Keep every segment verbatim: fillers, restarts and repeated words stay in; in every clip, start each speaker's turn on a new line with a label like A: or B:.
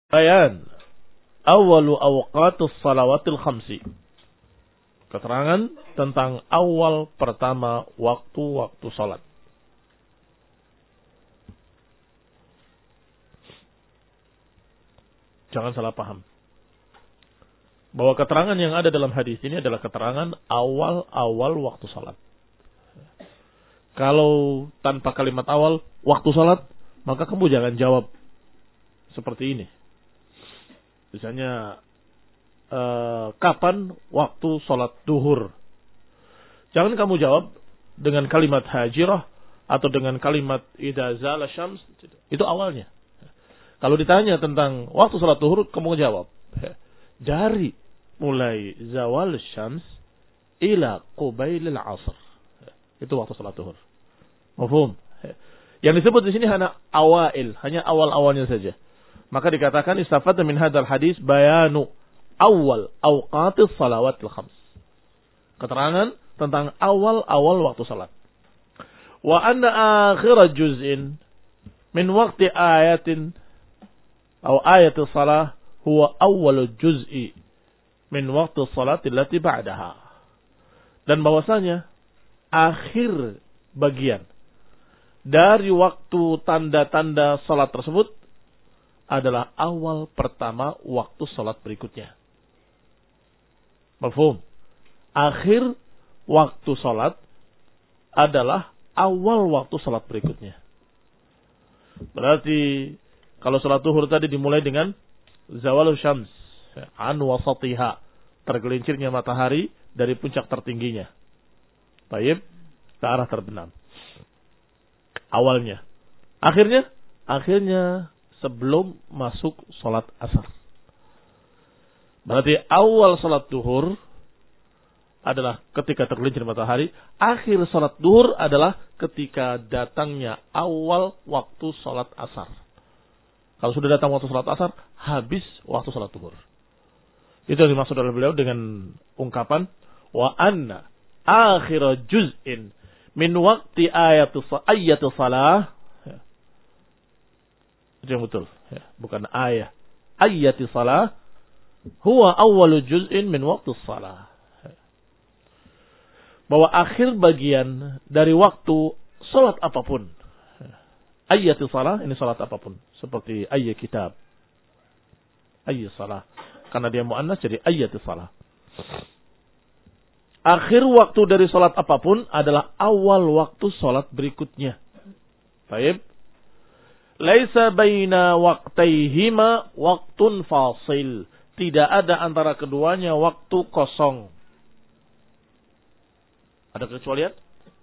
A: Bayan awalu awqatus salawatil khamsi. Keterangan tentang awal pertama waktu-waktu salat. Jangan salah paham. Bahwa keterangan yang ada dalam hadis ini adalah keterangan awal-awal waktu salat. Kalau tanpa kalimat awal waktu salat, maka kamu jangan jawab seperti ini. Misalnya, eh, kapan waktu salat duhur? Jangan kamu jawab dengan kalimat hajirah atau dengan kalimat idza zala syams. Itu awalnya. Kalau ditanya tentang waktu salat duhur, kamu jawab dari mulai zawal syams ila qubailil asr. Itu waktu salat duhur. Mafhum? Yang disebut di sini hanya awail, hanya awal-awalnya saja. Maka dikatakan istafadna min hadzal hadis bayanu awal awqatis salawatil khams. Keterangan tentang awal-awal waktu salat. Wa anna akhir juz'in min waqti ayatin atau ayatis salah huwa awal juz'i min waqti salati allati ba'daha. Dan bahwasanya akhir bagian dari waktu tanda-tanda salat tersebut adalah awal pertama waktu salat berikutnya. Mafhum? Akhir waktu salat adalah awal waktu salat berikutnya. Berarti kalau salat zuhur tadi dimulai dengan zawalul syams, an wasatiha, tergelincirnya matahari dari puncak tertingginya. Baik, ke arah terbenam. Awalnya. Akhirnya, akhirnya sebelum masuk salat asar. Berarti awal salat duhur adalah ketika tergelincir matahari. Akhir salat duhur adalah ketika datangnya awal waktu salat asar. Kalau sudah datang waktu salat asar, habis waktu salat duhur. Itu yang dimaksud oleh beliau dengan ungkapan wa anna akhir juz'in min waqti ayatu ayatu salah. Itu yang betul, ya, bukan ayat. Ayati salah huwa awwalu juz'in min waqti salah. Bahwa akhir bagian dari waktu salat apapun. Ayati salah ini salat apapun, seperti ayat kitab. Ayat salah karena dia muannas jadi ayati salah. Akhir waktu dari salat apapun adalah awal waktu salat berikutnya. Baik. Laisa baina waqtaihima waqtun fasil. Tidak ada antara keduanya waktu kosong. Ada kecualian?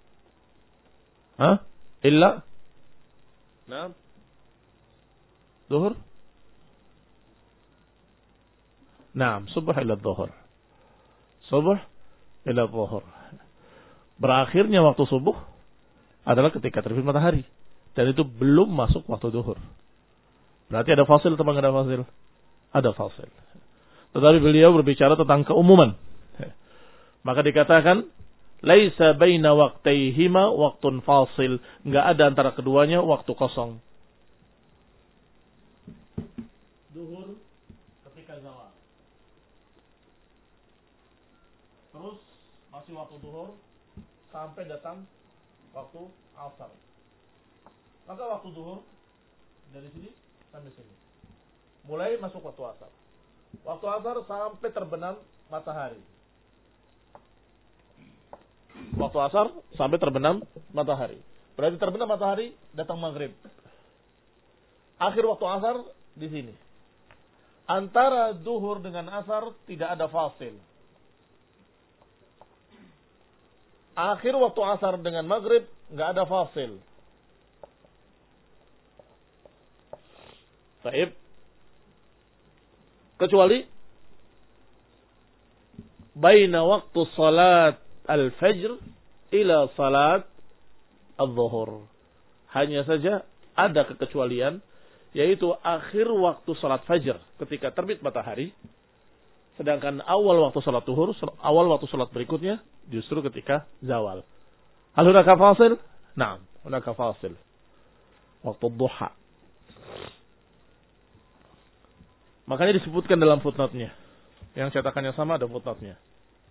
A: Hah? Illa? Naam. Zuhur? Naam, subuh ila zuhur. Subuh ila zuhur. Berakhirnya waktu subuh adalah ketika terbit matahari. Dan itu belum masuk waktu duhur. Berarti ada fasil atau tidak ada fasil? Ada fasil. Tetapi beliau berbicara tentang keumuman. Maka dikatakan, laisa baina waqtaihima waqtun fasil. Enggak ada antara keduanya waktu kosong. Duhur ketika zawal. Terus masih waktu duhur sampai datang waktu asar. Maka waktu zuhur dari sini sampai sini. Mulai masuk waktu asar. Waktu asar sampai terbenam matahari. Waktu asar sampai terbenam matahari. Berarti terbenam matahari datang maghrib. Akhir waktu asar di sini. Antara zuhur dengan asar tidak ada fasil. Akhir waktu asar dengan maghrib nggak ada fasil. Baik. Kecuali baina waktu salat al-fajr ila salat al-zuhur. Hanya saja ada kekecualian, yaitu akhir waktu salat fajr ketika terbit matahari, sedangkan awal waktu salat zuhur, awal waktu salat berikutnya justru ketika zawal. Hal hunaka fasil? Naam, hunaka fasil. Waktu duha. Makanya disebutkan dalam footnote-nya. Yang cetakannya sama ada footnote-nya.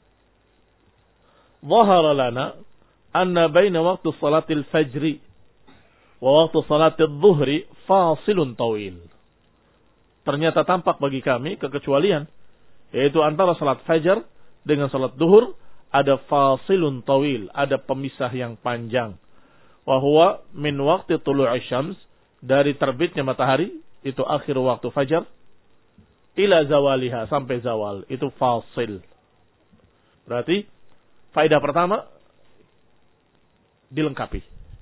A: Dhahara lana anna baina waqti salatil fajri wa waqti salatil dhuhri fasilun tawil. Ternyata tampak bagi kami kekecualian, yaitu antara salat fajar dengan salat duhur ada fasilun tawil, ada pemisah yang panjang. Wa huwa min waqti tulu'i syams, dari terbitnya matahari, itu akhir waktu fajar, ila zawaliha, sampai zawal, itu fasil. Berarti faedah pertama dilengkapi.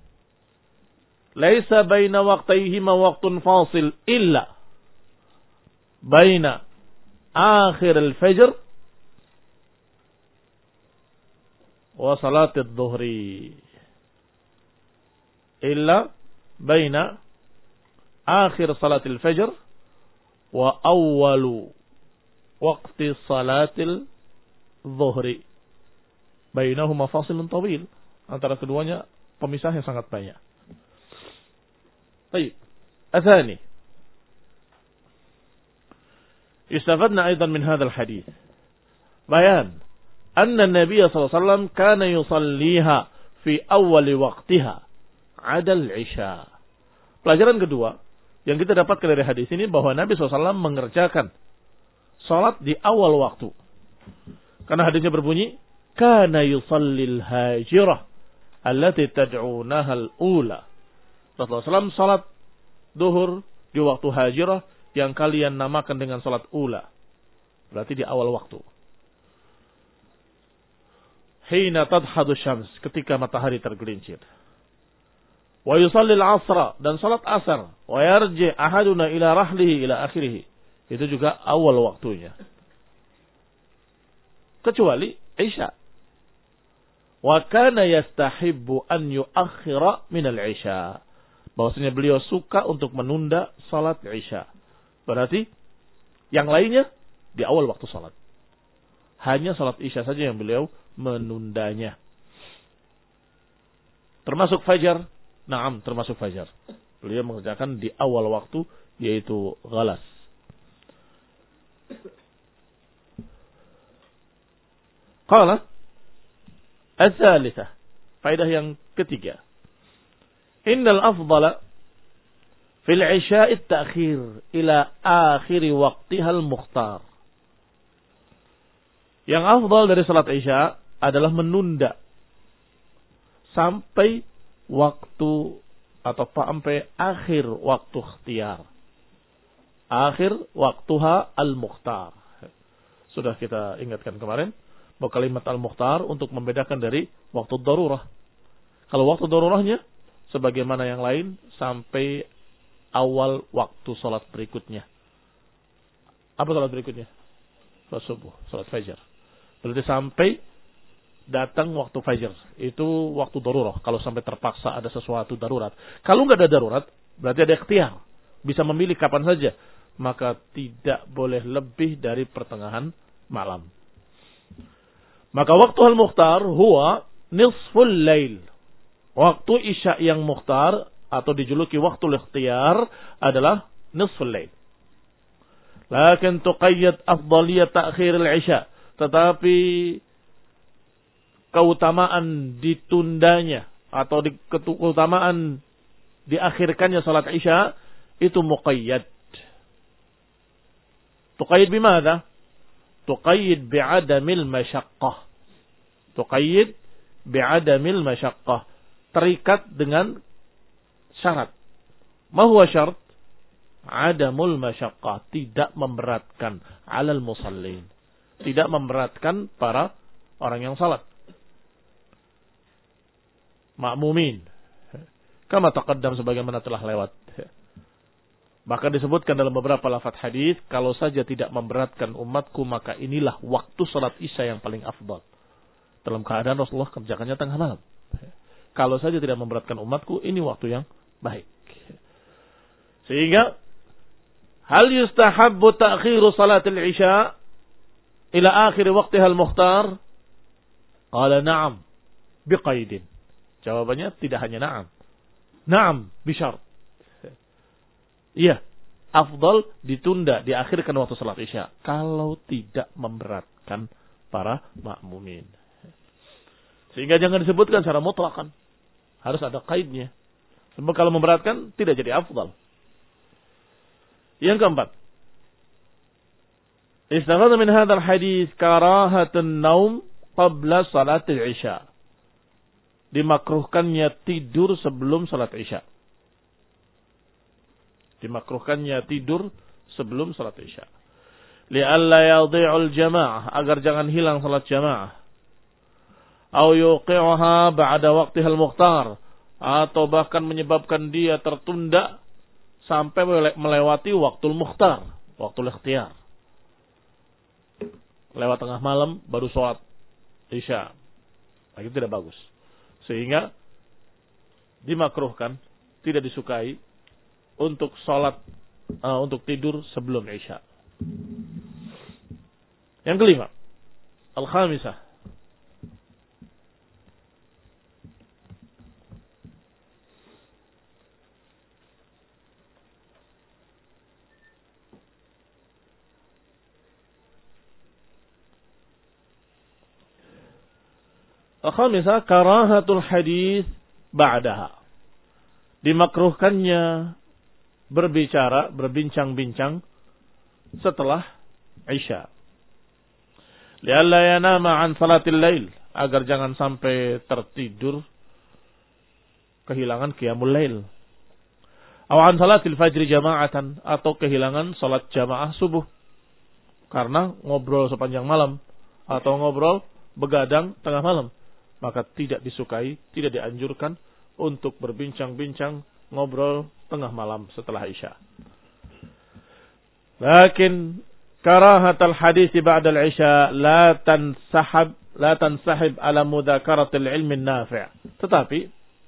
A: Laisa baina waqtaihima waqtun fasil illa baina akhir al-fajr wa salat adh-dhuhri. Illa baina akhir salat al-fajr wa awwalu waqti salatil dhuhri. Bainahuma fasilun tawil. Antara keduanya pemisah yang sangat banyak. Baik. Athani. Istafadna aidan min hadzal hadits. Bayan anna Nabi sallallahu alaihi wasallam kana yusalliha fi awwali waqtiha 'ada al-'isha. Pelajaran kedua yang kita dapatkan dari hadis ini bahwa Nabi sallallahu alaihi wasallam mengerjakan salat di awal waktu. Karena hadisnya berbunyi, kana yusallil hajirah allati tad'unaha al-ula. Rasulullah sallallahu alaihi wasallam salat duhur di waktu hajirah yang kalian namakan dengan salat ula. Berarti di awal waktu. Hina tadhadu syams, ketika matahari tergelincir. Wa yusallil asra, dan salat asar. Wa yarji ahaduna ila rahlihi ila akhirih. Itu juga awal waktunya. Kecuali Isya. Wa kana yastahibbu an yuakhira min al-Isya. Bahwasanya beliau suka untuk menunda salat Isya. Berarti yang lainnya di awal waktu salat. Hanya salat Isya saja yang beliau menundanya. Termasuk fajar. Naam, termasuk fajar. Beliau mengerjakan di awal waktu, yaitu ghalas. Qala ats-tsalitsah, faedah yang ketiga. Innal afdala fil 'isya'i at-ta'khir ila akhir waqtiha al-mukhtar. Yang afdal dari salat Isya adalah menunda sampai waktu atau sampai akhir waktu ikhtiyar. Akhir waktuha al-mukhtar. Sudah kita ingatkan kemarin bahwa kalimat al-mukhtar untuk membedakan dari waktu darurah. Kalau waktu darurahnya sebagaimana yang lain sampai awal waktu salat berikutnya. Apa salat berikutnya? Salat subuh, salat fajar. Berarti sampai datang waktu fajar. Itu waktu darurah. Kalau sampai terpaksa ada sesuatu darurat. Kalau nggak ada darurat, berarti ada ikhtiar. Bisa memilih kapan saja. Maka tidak boleh lebih dari pertengahan malam. Maka waktu al-mukhtar huwa nisful lail. Waktu Isya yang mukhtar atau dijuluki waktu ikhtiar adalah nisful lail. Lakin tuqayyad afdaliyat ta'khir al-Isya. Tetapi keutamaan ditundanya atau di, keutamaan diakhirkannya salat Isya itu muqayyad. Tuqayyid bimada? Tuqayyid bi'adamil masyaqqah. Tuqayyid bi'adamil masyaqqah. Terikat dengan syarat. Ma huwa syarat? Adamul masyaqqah, tidak memberatkan alal musallin. Tidak memberatkan para orang yang salat. Ma'mumin. Kama taqaddam, sebagaimana telah lewat. Bahkan disebutkan dalam beberapa lafaz hadis, kalau saja tidak memberatkan umatku, maka inilah waktu salat Isya yang paling afdal. Dalam keadaan Rasulullah kerjakannya tengah malam. Kalau saja tidak memberatkan umatku, ini waktu yang baik. Sehingga hal yustahabbu ta'khiru salatil Isya ila akhir waqtiha al-mukhtar? Qala na'am biqaidin. Jawabannya tidak hanya na'am. Na'am bisyarat. Iya, afdal ditunda, diakhirkan waktu salat Isya kalau tidak memberatkan para makmumin. Sehingga jangan disebutkan secara mutlakan. Harus ada kaidnya. Sebab kalau memberatkan tidak jadi afdal. Yang keempat, istaghadha min hadzal hadis karahatun naum qabla salatil isya. Dimakruhkannya tidur sebelum salat Isya. Dimakruhkannya tidur sebelum salat Isya. Li'alla yadhi'ul jamaah, agar jangan hilang salat jamaah. Au yuqi'uha ba'da waqtihal mukhtar, atau bahkan menyebabkan dia tertunda sampai melewati waktu mukhtar, waktu ikhtiyar. Lewat tengah malam baru salat Isya. Nah, itu tidak bagus. Sehingga dimakruhkan, tidak disukai untuk salat uh, untuk tidur sebelum Isya. Yang kelima, al-khamisah, Al-khamisah, karahatul hadis ba'daha. Dimakruhkannya berbicara, berbincang-bincang setelah Isya. Lialla yanama an salatil lail, agar jangan sampai tertidur kehilangan qiyamul lail. Aw an salatil fajri jama'atan, atau kehilangan salat jamaah subuh karena ngobrol sepanjang malam atau ngobrol begadang tengah malam. Maka tidak disukai, tidak dianjurkan untuk berbincang-bincang, ngobrol tengah malam setelah Isya. Lakin karahatul hadis ba'da al-Isya la tansahab la tansahib ala mudhakaratil ilmi nafi'. Tetapi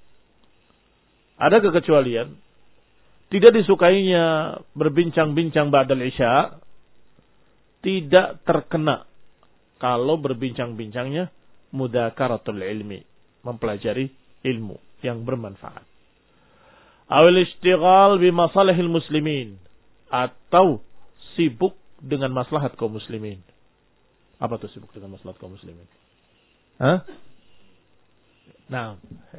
A: ada kekecualian, tidak disukainya berbincang-bincang ba'da al-Isya tidak terkena kalau berbincang-bincangnya mudhakaratul ilmi, mempelajari ilmu yang bermanfaat. Awil istighal bi masalihil muslimin, atau sibuk dengan maslahat kaum muslimin. Apa tuh sibuk dengan maslahat kaum muslimin? Hah? Nah,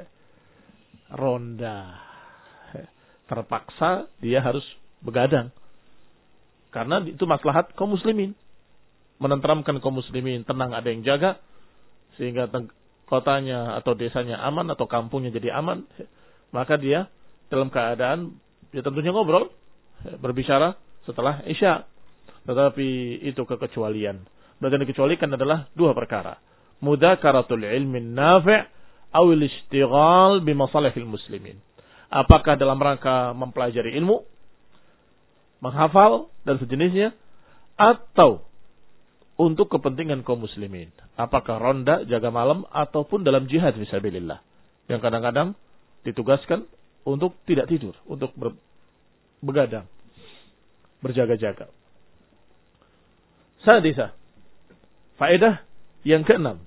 A: ronda. Terpaksa dia harus begadang. Karena itu maslahat kaum muslimin. Menenteramkan kaum muslimin, tenang, ada yang jaga, sehingga kotanya atau desanya aman atau kampungnya jadi aman, maka dia dalam keadaan ya tentunya ngobrol, berbicara setelah Isya. Tetapi itu kekecualian. Berarti yang dikecualikan adalah dua perkara. Mudhakaratul ilmi nafi' awil istighal bimasalihil muslimin. Apakah dalam rangka mempelajari ilmu, menghafal dan sejenisnya, atau untuk kepentingan kaum muslimin. Apakah ronda, jaga malam, ataupun dalam jihad fisabilillah. Yang kadang-kadang ditugaskan untuk tidak tidur, untuk ber, begadang, berjaga-jaga. Sadisah, faedah yang keenam.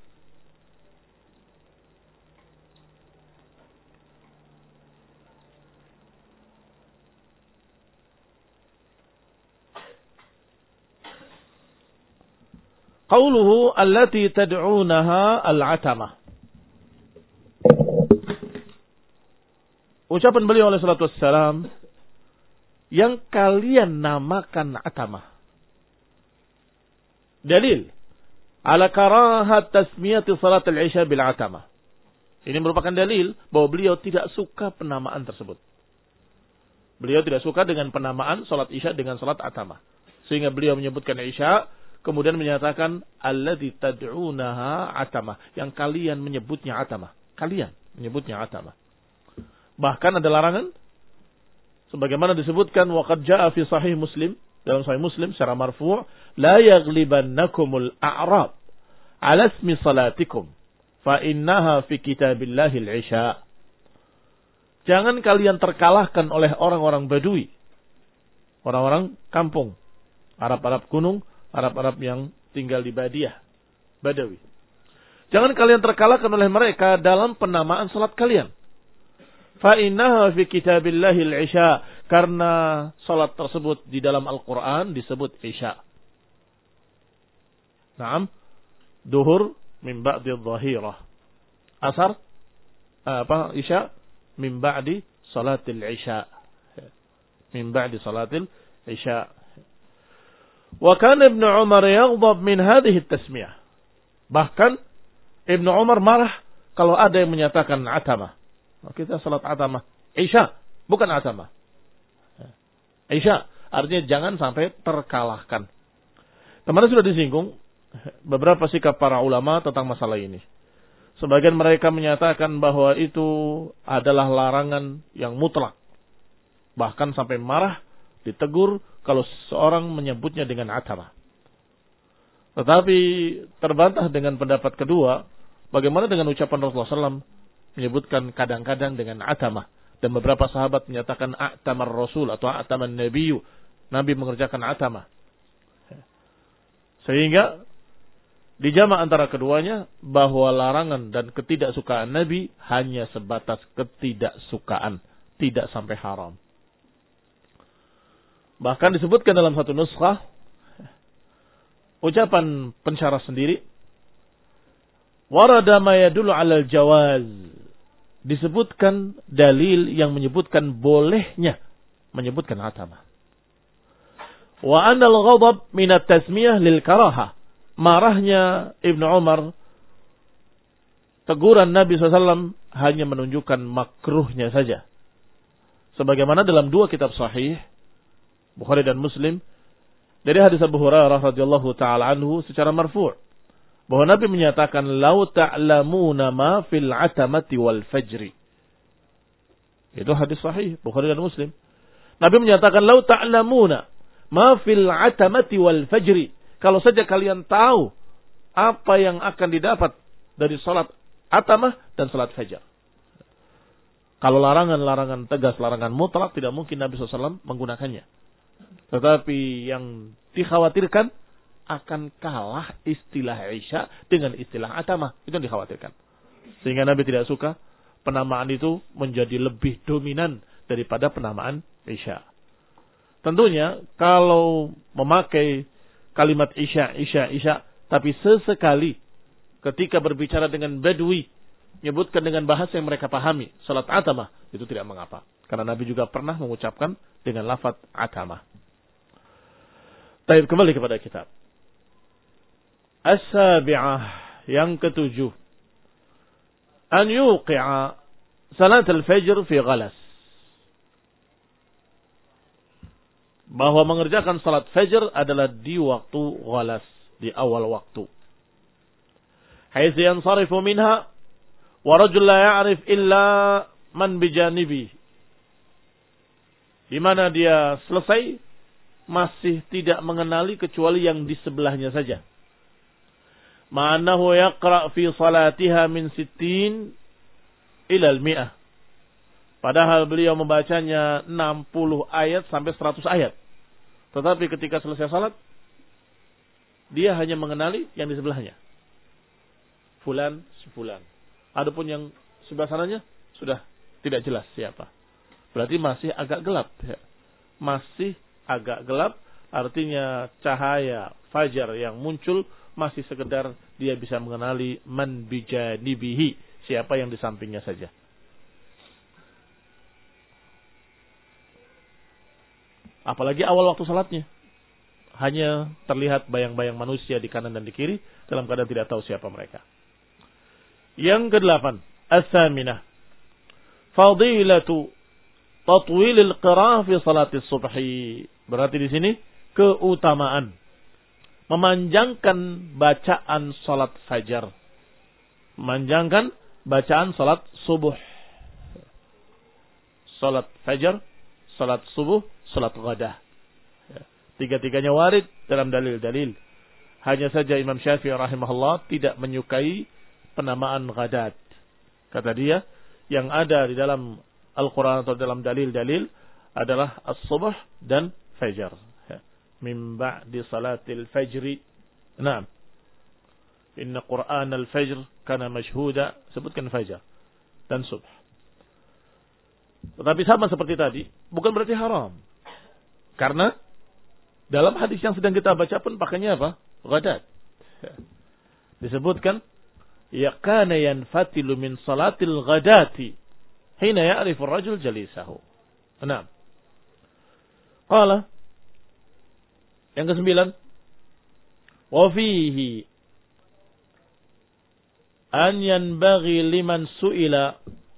A: Qauluhu allati tad'unaha al-atamah. Ucapan beliau alaihi salatu wassalam, yang kalian namakan atamah. Dalil ala karahat tasmiyati salat al-isya bil atamah. Ini merupakan dalil bahwa beliau tidak suka penamaan tersebut. Beliau tidak suka dengan penamaan salat isya dengan salat atamah. Sehingga beliau menyebutkan isya, kemudian menyatakan alladzi tad'unaha atamah, yang kalian menyebutnya atamah. Kalian menyebutnya atamah. Bahkan ada larangan sebagaimana disebutkan waqad jaa fi sahih Muslim, dalam sahih Muslim secara marfu', la yaghlibannakumul a'rab 'ala ismi salatikum fa innaha fi kitabillahi al-'isya. Jangan kalian terkalahkan oleh orang-orang Badui, orang-orang kampung, Arab-Arab gunung, Arab-Arab yang tinggal di Badiah, Badawi. Jangan kalian terkalahkan oleh mereka dalam penamaan salat kalian. Fa innaha fi kitabillahi al-'isya, Karena salat tersebut di dalam Al-Quran disebut Isya. Naam. Duhur min ba'di dhahirah. Asar. Apa? Isya. Min ba'di salatil Isya. Min ba'di salatil Isya. Wa kana Ibnu Umar yaghdab min hadhihi at-tasmiyah. Bahkan Ibnu Umar marah kalau ada yang menyatakan atamah. Kita salat atamah. Isya. Bukan atamah. Isya, artinya jangan sampai terkalahkan. Kemarin sudah disinggung beberapa sikap para ulama tentang masalah ini. Sebagian mereka menyatakan bahwa itu adalah larangan yang mutlak. Bahkan sampai marah, ditegur kalau seorang menyebutnya dengan atamah. Tetapi terbantah dengan pendapat kedua, bagaimana dengan ucapan Rasulullah shallallahu alaihi wasallam menyebutkan kadang-kadang dengan atamah. Dan beberapa sahabat menyatakan a'tamar Rasul atau a'taman Nabiyu. Nabi mengerjakan atamah. Sehingga dijama antara keduanya bahwa larangan dan ketidaksukaan Nabi hanya sebatas ketidaksukaan. Tidak sampai haram. Bahkan disebutkan dalam satu nuskhah. Ucapan pensyarah sendiri. Warada ma yadullu alal jawaz. Disebutkan dalil yang menyebutkan bolehnya menyebutkan atamah. Wa anal ghadab min at-tasmiyah lil karahah. Marahnya Ibnu Umar, teguran Nabi shallallahu alaihi wasallam hanya menunjukkan makruhnya saja. Sebagaimana dalam dua kitab sahih, Bukhari dan Muslim, dari hadis Abu Hurairah radhiyallahu taala anhu secara marfu'. Bahwa Nabi menyatakan lau ta'lamuna ma fil atamati wal fajri. Itu hadis sahih Bukhari dan Muslim. Nabi menyatakan lau ta'lamuna ma fil atamati wal fajri. Kalau saja kalian tahu apa yang akan didapat dari salat atamah dan salat fajar. Kalau larangan-larangan tegas, larangan mutlak, tidak mungkin Nabi shallallahu alaihi wasallam menggunakannya. Tetapi yang dikhawatirkan akan kalah istilah Isya dengan istilah atamah. Itu yang dikhawatirkan. Sehingga Nabi tidak suka penamaan itu menjadi lebih dominan daripada penamaan Isya. Tentunya kalau memakai kalimat Isya, Isya, Isya, tapi sesekali ketika berbicara dengan Badui, menyebutkan dengan bahasa yang mereka pahami, salat atamah, itu tidak mengapa. Karena Nabi juga pernah mengucapkan dengan lafaz atamah. Baik, kembali kepada kitab. As-sabi'ah, yang ketujuh, an yuqi'a salat al-fajr fi ghalas. Bahwa mengerjakan salat fajr adalah di waktu ghalas, di awal waktu. Haitsu yansarifu minha wa rajul la ya'rif illa man bijanibi. Di mana dia selesai masih tidak mengenali kecuali yang di sebelahnya saja. Ma'annahu yaqra' fi salatiha min sittin ila al-mi'ah. Padahal beliau membacanya enam puluh ayat sampai seratus ayat. Tetapi ketika selesai salat, dia hanya mengenali yang di sebelahnya. Fulan, si fulan. Adapun yang sebelah sananya sudah tidak jelas siapa. Berarti masih agak gelap. Masih agak gelap, artinya cahaya fajar yang muncul masih sekedar dia bisa mengenali man bijanibihi, siapa yang di sampingnya saja. Apalagi awal waktu salatnya, hanya terlihat bayang-bayang manusia di kanan dan di kiri dalam keadaan tidak tahu siapa mereka. Yang kedelapan, as-saminah, fadilatu tatwilil qira'ah fi salatis subhi. Berarti di sini keutamaan memanjangkan bacaan salat fajar, memanjangkan bacaan salat subuh, salat fajar, salat subuh, salat ghadah. Tiga-tiganya warid dalam dalil-dalil. Hanya saja Imam Syafi'i rahimahullah tidak menyukai penamaan ghadat. Kata dia, yang ada di dalam Al-Quran atau dalam dalil-dalil adalah as-subuh dan fajar. Min ba'di salatil fajri. Naam. Inna Qur'an al-fajr kana mashhuda. Sebutkan fajar dan subuh. Tetapi sama seperti tadi, bukan berarti haram. Karena dalam hadis yang sedang kita baca pun pakainya apa? Ghadat. Disebutkan, ya kana yanfatilu min salatil ghadati hina ya'rifu ar-rajul jalisahu. Enam. Qala yang kesembilan, wa fihi an yanbaghi liman su'ila,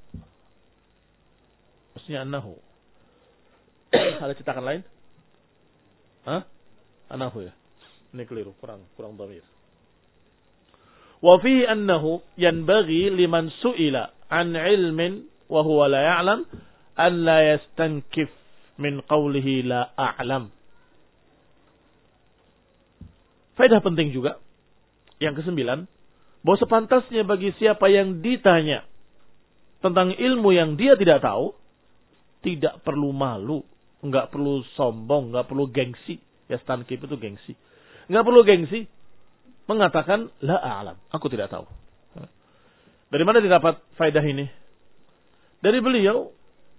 A: maksudnya annahu. Ada cetakan lain? Hah? Annahu ya. Ini keliru, kurang kurang dhamir. Wa fihi annahu yanbaghi liman su'ila an ilmin wa huwa la ya'lam an la yastankif min qawlihi la a'lam. Faedah penting juga yang kesembilan, bahwa sepantasnya bagi siapa yang ditanya tentang ilmu yang dia tidak tahu, tidak perlu malu, enggak perlu sombong, enggak perlu gengsi. Ya, stankip itu gengsi. Enggak perlu gengsi mengatakan la a'lam, aku tidak tahu. Dari mana didapat faedah ini? Dari beliau,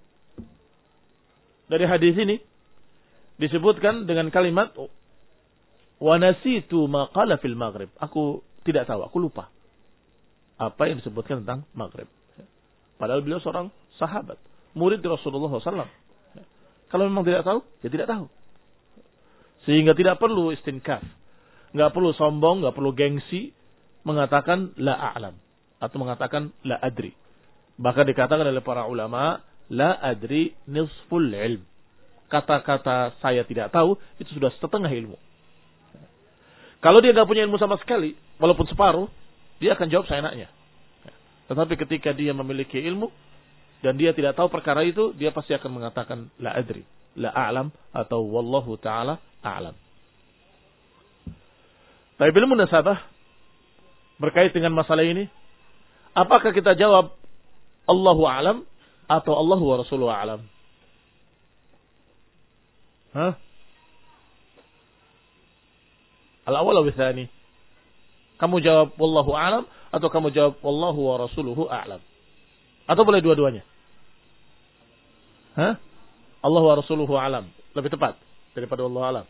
A: dari hadis ini disebutkan dengan kalimat wa nasitu ma qala fil maghrib. Aku tidak tahu, aku lupa apa yang disebutkan tentang maghrib. Padahal beliau seorang sahabat, murid Rasulullah shallallahu alaihi wasallam. Kalau memang tidak tahu, ya tidak tahu. Sehingga tidak perlu istinkaf, nggak perlu sombong, nggak perlu gengsi mengatakan la a'lam atau mengatakan la adri. Bahkan dikatakan oleh para ulama, la adri nisful ilm. Kata-kata saya tidak tahu itu sudah setengah ilmu. Kalau dia nggak punya ilmu sama sekali, walaupun separuh, dia akan jawab seenaknya. Tetapi ketika dia memiliki ilmu dan dia tidak tahu perkara itu, dia pasti akan mengatakan la adri, la a'lam atau wallahu taala a'lam. Tapi bil munasabah berkait dengan masalah ini, apakah kita jawab Allahu a'lam atau Allahu wa rasuluhu a'lam? Hah? Al-awwal atau tsani? Kamu jawab wallahu a'lam atau kamu jawab wallahu wa rasuluhu a'lam? Atau boleh dua-duanya? Hah? Allah wa rasuluhu a'lam lebih tepat daripada wallahu a'lam.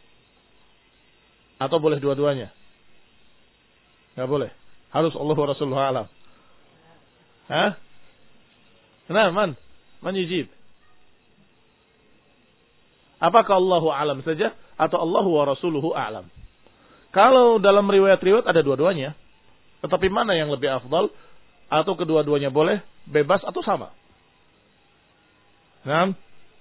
A: Atau boleh dua-duanya? Enggak boleh. Harus Allah wa rasuluhu a'lam. Hah? Kenapa, man? Man yujib? Apakah Allahu a'lam saja atau Allahu wa rasuluhu a'lam? Kalau dalam riwayat-riwayat ada dua-duanya, tetapi mana yang lebih afdal? Atau kedua-duanya boleh, bebas atau sama? Nah,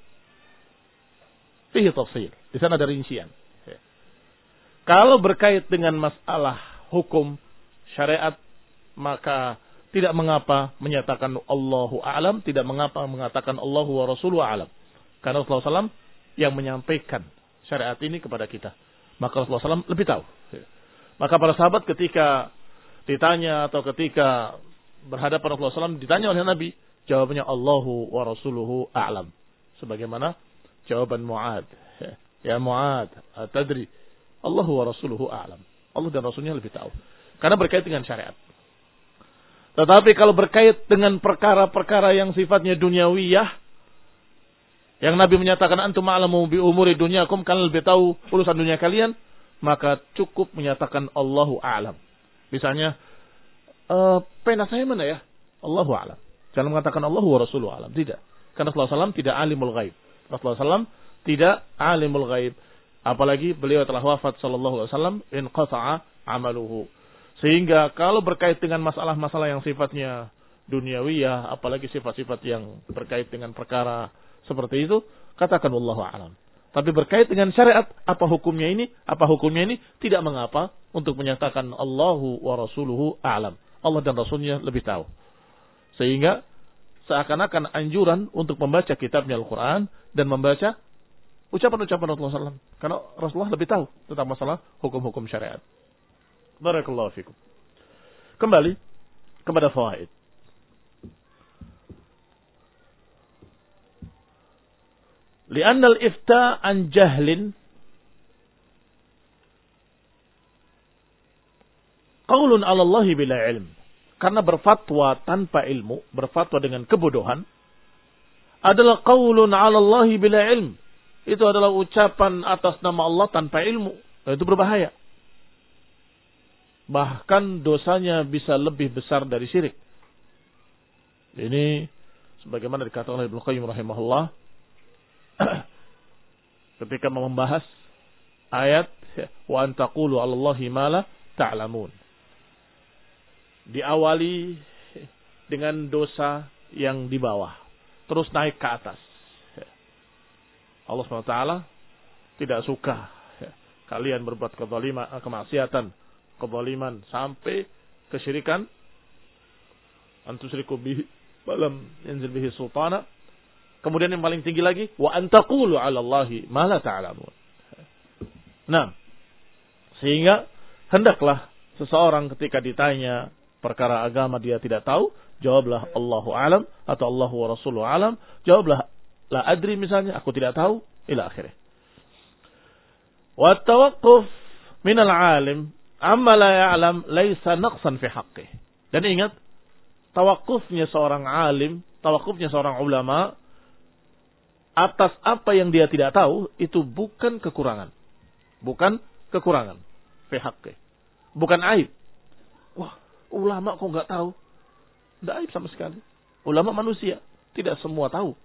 A: fihi tafsir. Di sana ada rincian. Kalau berkait dengan masalah hukum syariat, maka tidak mengapa menyatakan Allahu a'lam, tidak mengapa mengatakan Allahu wa rasuluhu a'lam. Karena Rasulullah shallallahu alaihi wasallam yang menyampaikan syariat ini kepada kita. Maka Rasulullah shallallahu alaihi wasallam lebih tahu. Maka para sahabat ketika ditanya atau ketika berhadapan Rasulullah shallallahu alaihi wasallam ditanya oleh Nabi, jawabannya Allahu wa rasuluhu a'lam. Sebagaimana jawaban Mu'ad. Ya Mu'ad, atadri Allahu wa rasuluhu a'lam. Allah dan Rasulnya lebih tahu. Karena berkait dengan syariat. Tetapi kalau berkait dengan perkara-perkara yang sifatnya duniawiyah, yang Nabi menyatakan antum a'lamu bi umuri dunyakum, kalian lebih tahu urusan dunia kalian, maka cukup menyatakan Allahu a'lam. Misalnya, e, pena saya mana ya? Allahu a'lam. Jangan mengatakan Allahu wa rasuluhu a'lam. Tidak. Karena Rasulullah shallallahu alaihi wasallam tidak alimul ghaib. Rasulullah shallallahu alaihi wasallam tidak alimul ghaib. Apalagi beliau telah wafat sallallahu alaihi wasallam, in qata'a amaluhu. Sehingga kalau berkait dengan masalah-masalah yang sifatnya duniawiyah, apalagi sifat-sifat yang berkait dengan perkara seperti itu, katakan wallahu a'lam. Tapi berkait dengan syariat, apa hukumnya ini, apa hukumnya ini, tidak mengapa untuk menyatakan Allahu wa rasuluhu a'lam. Allah dan Rasulnya lebih tahu. Sehingga seakan-akan anjuran untuk membaca kitabnya Al-Quran dan membaca ucapan-ucapan Rasulullah shallallahu alaihi wasallam. Karena Rasulullah lebih tahu tentang masalah hukum-hukum syariat. Barakallahu fikum. Kembali kepada fawaid. Lianna al-ifta an jahlin qaulun 'ala Allah bila ilm. Karena berfatwa tanpa ilmu, berfatwa dengan kebodohan adalah qaulun 'ala Allah bila ilm. Itu adalah ucapan atas nama Allah tanpa ilmu. Dan itu berbahaya. Bahkan dosanya bisa lebih besar dari syirik. Ini sebagaimana dikatakan oleh Ibnu Qayyim rahimahullah ketika membahas ayat wa an taqulu 'ala Allahi ma la ta'lamun. Diawali dengan dosa yang di bawah, terus naik ke atas. Allah subhanahu wa taala tidak suka kalian berbuat kezaliman, kemaksiatan, kezaliman sampai kesyirikan. Antusyriku bihi balam yanzil bihi sultana. Kemudian yang paling tinggi lagi, wa antaqulu 'ala Allahi ma la ta'lamun. Nah, sehingga hendaklah seseorang ketika ditanya perkara agama dia tidak tahu, jawablah Allahu a'lam atau Allahu wa rasuluhu a'lam. Jawablah la adri misalnya, aku tidak tahu, ila akhirih. Wa tawaqquf min al-'alim amma la ya'lam laisa naqsan fi haqqih. Dan ingat, tawakufnya seorang alim, tawakufnya seorang ulama atas apa yang dia tidak tahu itu bukan kekurangan. Bukan kekurangan fi haqqih. Bukan aib. Wah, ulama kok enggak tahu? Tidak aib sama sekali. Ulama manusia, tidak semua tahu.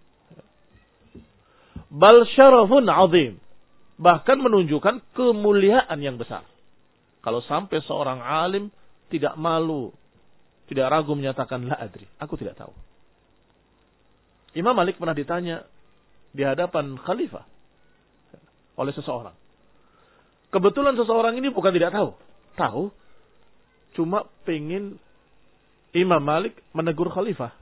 A: Bal syarafun azim. Bahkan menunjukkan kemuliaan yang besar. Kalau sampai seorang alim tidak malu, tidak ragu menyatakan la adri, aku tidak tahu. Imam Malik pernah ditanya di hadapan khalifah oleh seseorang. Kebetulan seseorang ini bukan tidak tahu. Tahu, cuma pengen Imam Malik menegur khalifah.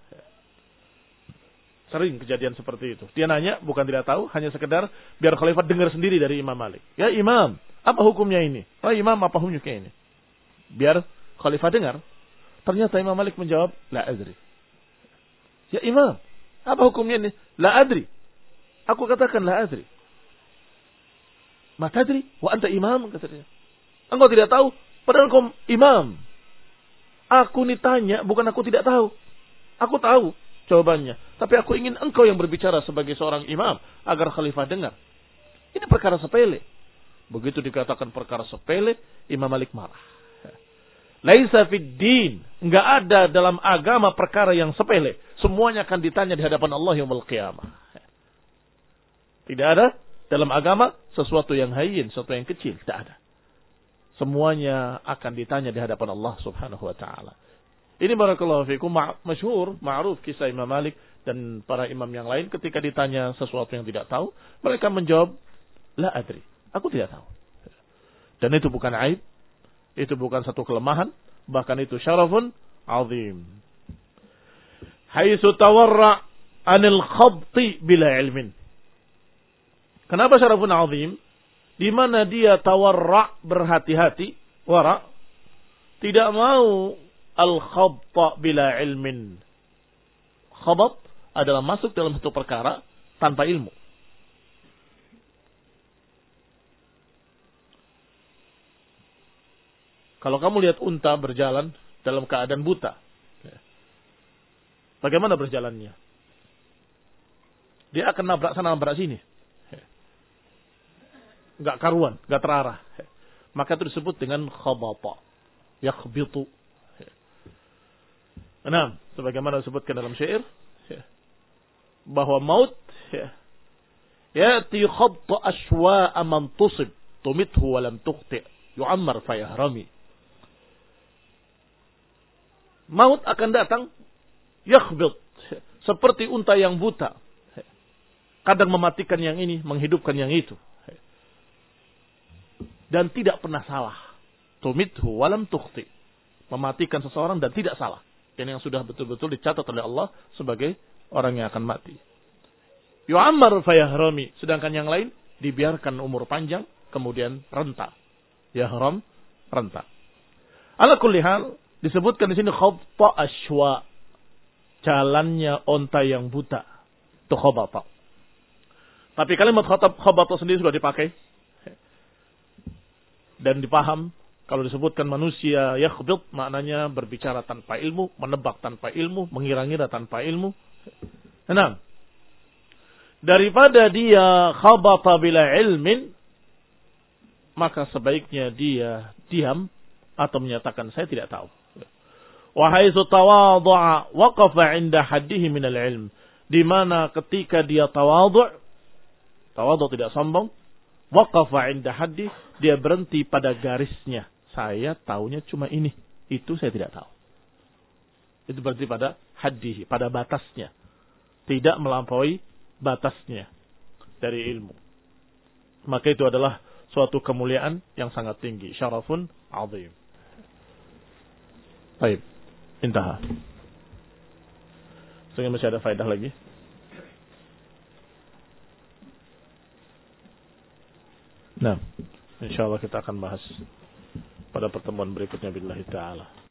A: Sering kejadian seperti itu. Dia nanya, bukan tidak tahu, hanya sekedar biar khalifah dengar sendiri dari Imam Malik. Ya Imam, apa hukumnya ini? Oh Imam, apa hukumnya ini? Biar khalifah dengar. Ternyata Imam Malik menjawab, la adri. Ya Imam, apa hukumnya ini? La adri. Aku katakan la adri. Ma tadri wa anta imam, kata dia. Engkau tidak tahu, padahal engkau imam. Aku ditanya, bukan aku tidak tahu. Aku tahu jawabannya. Tapi aku ingin engkau yang berbicara sebagai seorang imam agar khalifah dengar. Ini perkara sepele. Begitu dikatakan perkara sepele, Imam Malik marah. Laisa fid din, enggak ada dalam agama perkara yang sepele. Semuanya akan ditanya di hadapan Allah yaumul qiyamah. Tidak ada dalam agama sesuatu yang hayyin, sesuatu yang kecil, tidak ada. Semuanya akan ditanya di hadapan Allah Subhanahu wa taala. Ini barakallahu fikum masyhur, ma'ruf kisah Imam Malik dan para imam yang lain ketika ditanya sesuatu yang tidak tahu, mereka menjawab la adri, aku tidak tahu. Dan itu bukan aib, itu bukan satu kelemahan, bahkan itu syarafun azim. Haitsu tawarra 'anil khabti bila ilmin. Kenapa syarafun azim? Di mana dia tawarra, berhati-hati, wara, tidak mau al-khabta bila ilmin. Khabat adalah masuk dalam satu perkara tanpa ilmu. Kalau kamu lihat unta berjalan dalam keadaan buta, bagaimana berjalannya? Dia akan nabrak sana, nabrak sini. Enggak karuan, enggak terarah. Maka itu disebut dengan khabata. Yakhbitu. Nah, sebagaimana disebutkan dalam syair, bahwa maut ya'ti khabta ashwa'a man tusib tumithu wa lam tuqti yu'ammar fayahrami. Maut akan datang yakhbit, seperti unta yang buta. Kadang mematikan yang ini, menghidupkan yang itu. Dan tidak pernah salah. Tumithu walam tukhti. Mematikan seseorang dan tidak salah. Dan yang sudah betul-betul dicatat oleh Allah sebagai orang yang akan mati. Yu'ammar fayahrami. Sedangkan yang lain dibiarkan umur panjang, kemudian renta. Yahram, renta. Ala kulli hal, disebutkan di sini khabta ashwa. Jalannya onta yang buta. Itu khabata. Tapi kalimat khabata sendiri sudah dipakai. Dan dipaham, kalau disebutkan manusia yakhbit, maknanya berbicara tanpa ilmu, menebak tanpa ilmu, mengira-ngira tanpa ilmu. Enam. Daripada dia khabata bila ilmin, maka sebaiknya dia diam atau menyatakan saya tidak tahu. Wa haitsu tawadhu'a waqafa 'inda haddihi min al-'ilm. Di mana ketika dia tawadhu', tawadhu tidak sombong, waqafa 'inda haddi, dia berhenti pada garisnya. Saya tahunya cuma ini, itu saya tidak tahu. Itu berarti pada haddihi, pada batasnya. Tidak melampaui batasnya dari ilmu. Maka itu adalah suatu kemuliaan yang sangat tinggi. Syarafun azim. Baik. Intaha. Sehingga masih ada faedah lagi. Nah, insyaallah kita akan bahas pada pertemuan berikutnya billahi ta'ala.